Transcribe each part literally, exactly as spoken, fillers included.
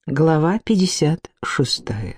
Глава пятьдесят шестая.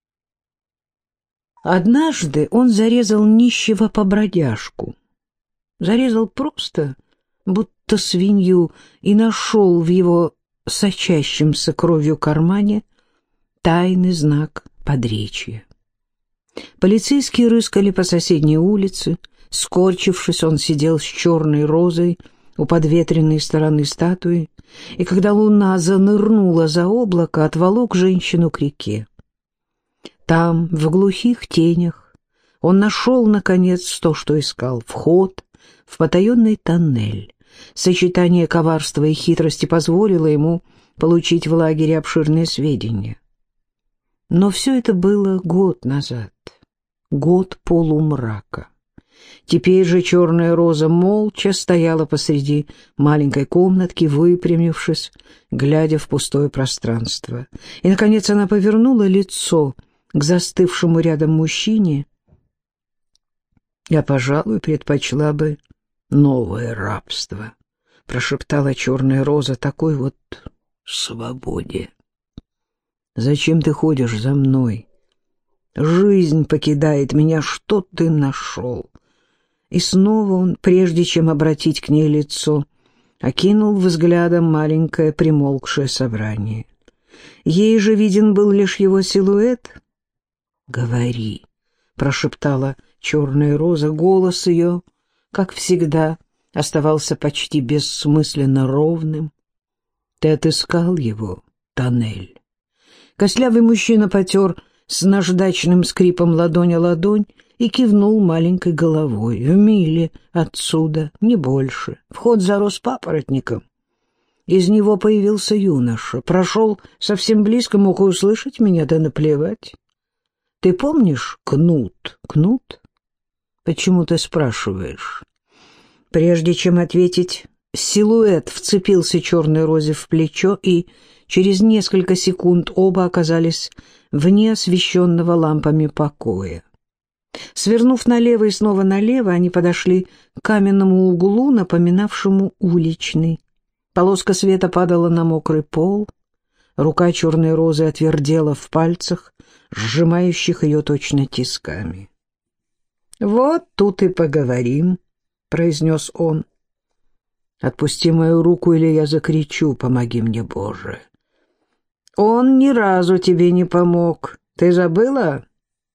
Однажды он зарезал нищего побродяжку. Зарезал просто, будто свинью, и нашел в его сочащемся кровью кармане тайный знак подречья. Полицейские рыскали по соседней улице. Скорчившись, он сидел с черной розой у подветренной стороны статуи, и когда луна занырнула за облако, отволок женщину к реке. Там, в глухих тенях, он нашел, наконец, то, что искал — вход в потаенный тоннель. Сочетание коварства и хитрости позволило ему получить в лагере обширные сведения. Но все это было год назад, год полумрака. Теперь же черная роза молча стояла посреди маленькой комнатки, выпрямившись, глядя в пустое пространство. И, наконец, она повернула лицо к застывшему рядом мужчине. «Я, пожалуй, предпочла бы новое рабство», — прошептала черная роза, — «такой вот свободе. Зачем ты ходишь за мной? Жизнь покидает меня, что ты нашел?» И снова он, прежде чем обратить к ней лицо, окинул взглядом маленькое примолкшее собрание. Ей же виден был лишь его силуэт. «Говори», — прошептала черная роза. Голос ее, как всегда, оставался почти бессмысленно ровным. «Ты отыскал его, тоннель?» Костлявый мужчина потер с наждачным скрипом ладонь о ладонь и кивнул маленькой головой. В миле отсюда, не больше. Вход зарос папоротником. Из него появился юноша. Прошел совсем близко, мог и услышать меня, да наплевать. Ты помнишь Кнут? Кнут? Почему ты спрашиваешь? Прежде чем ответить, силуэт вцепился черной розе в плечо, и через несколько секунд оба оказались вне освещенного лампами покоя. Свернув налево и снова налево, они подошли к каменному углу, напоминавшему уличный. Полоска света падала на мокрый пол. Рука черной розы отвердела в пальцах, сжимающих ее точно тисками. «Вот тут и поговорим», — произнес он. «Отпусти мою руку, или я закричу: помоги мне, Боже!» «Он ни разу тебе не помог. Ты забыла?»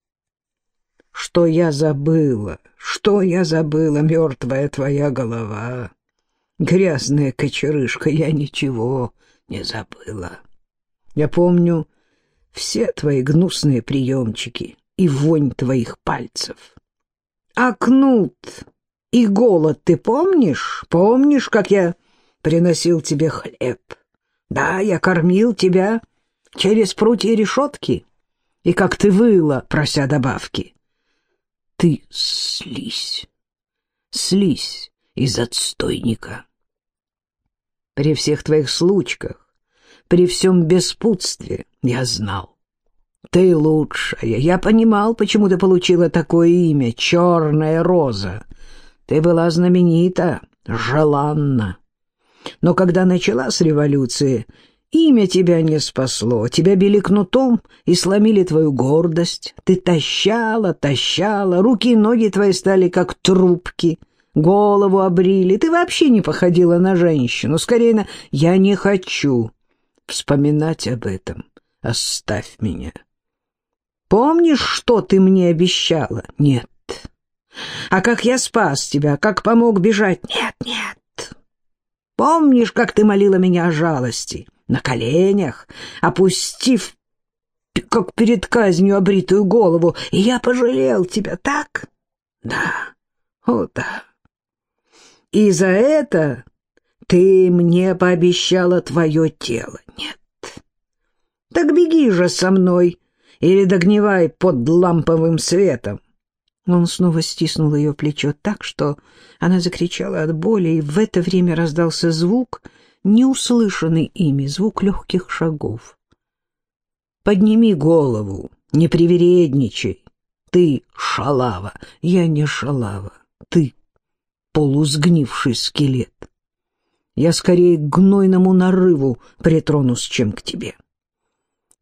«Что я забыла? Что я забыла, мертвая твоя голова? Грязная кочерышка, я ничего не забыла. Я помню все твои гнусные приемчики и вонь твоих пальцев. А кнут и голод ты помнишь? Помнишь, как я приносил тебе хлеб? Да, я кормил тебя через прутья решетки, и как ты выла, прося добавки. Ты слизь, слизь из отстойника. При всех твоих случках, при всем беспутстве я знал. Ты лучшая. Я понимал, почему ты получила такое имя — Черная роза. Ты была знаменита, желанна. Но когда началась революция, имя тебя не спасло. Тебя били кнутом и сломили твою гордость. Ты тащала, тащала, руки и ноги твои стали как трубки, голову обрили. Ты вообще не походила на женщину. Скорее на «я не хочу вспоминать об этом. Оставь меня». Помнишь, что ты мне обещала? Нет. А как я спас тебя, как помог бежать? Нет, нет. Помнишь, как ты молила меня о жалости? На коленях, опустив, как перед казнью, обритую голову, и я пожалел тебя, так? Да, о да. И за это ты мне пообещала твое тело? Нет. Так беги же со мной или догнивай под ламповым светом. Он снова стиснул ее плечо так, что она закричала от боли, и в это время раздался звук, неуслышанный ими, звук легких шагов. «Подними голову, не привередничай. Ты шалава, я не шалава. Ты полусгнивший скелет. Я скорее к гнойному нарыву притронусь, чем к тебе.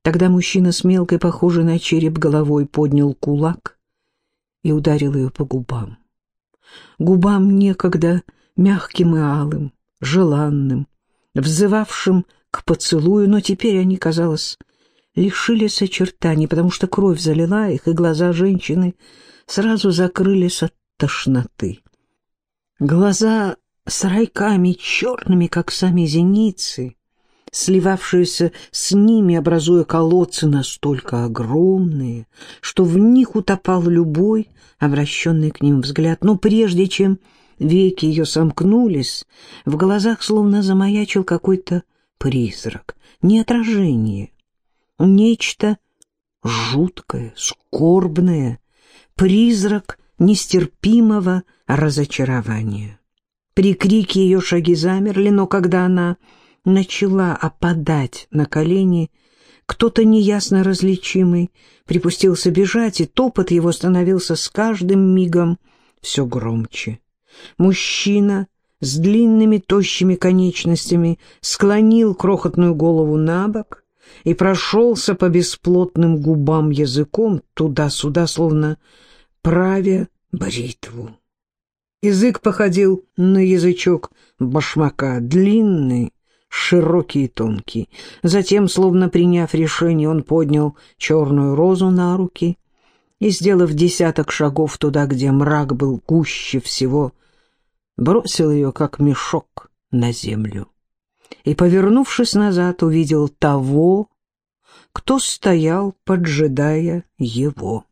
Тогда мужчина с мелкой, похожей на череп головой, поднял кулак и ударил ее по губам. Губам некогда мягким и алым, желанным, взывавшим к поцелую, но теперь они, казалось, лишились очертаний, потому что кровь залила их, и глаза женщины сразу закрылись от тошноты. Глаза с райками черными, как сами зеницы, сливавшиеся с ними, образуя колодцы настолько огромные, что в них утопал любой обращенный к ним взгляд. Но прежде чем веки ее сомкнулись, в глазах словно замаячил какой-то призрак, не отражение, нечто жуткое, скорбное, призрак нестерпимого разочарования. При крике ее шаги замерли, но когда она начала опадать на колени, кто-то неясно различимый припустился бежать, и топот его становился с каждым мигом все громче. Мужчина с длинными тощими конечностями склонил крохотную голову на бок и прошелся по бесплотным губам языком туда-сюда, словно правя бритву. Язык походил на язычок башмака, длинный, широкий и тонкий. Затем, словно приняв решение, он поднял черную розу на руки и, сделав десяток шагов туда, где мрак был гуще всего, бросил ее, как мешок, на землю. И, повернувшись назад, увидел того, кто стоял, поджидая его.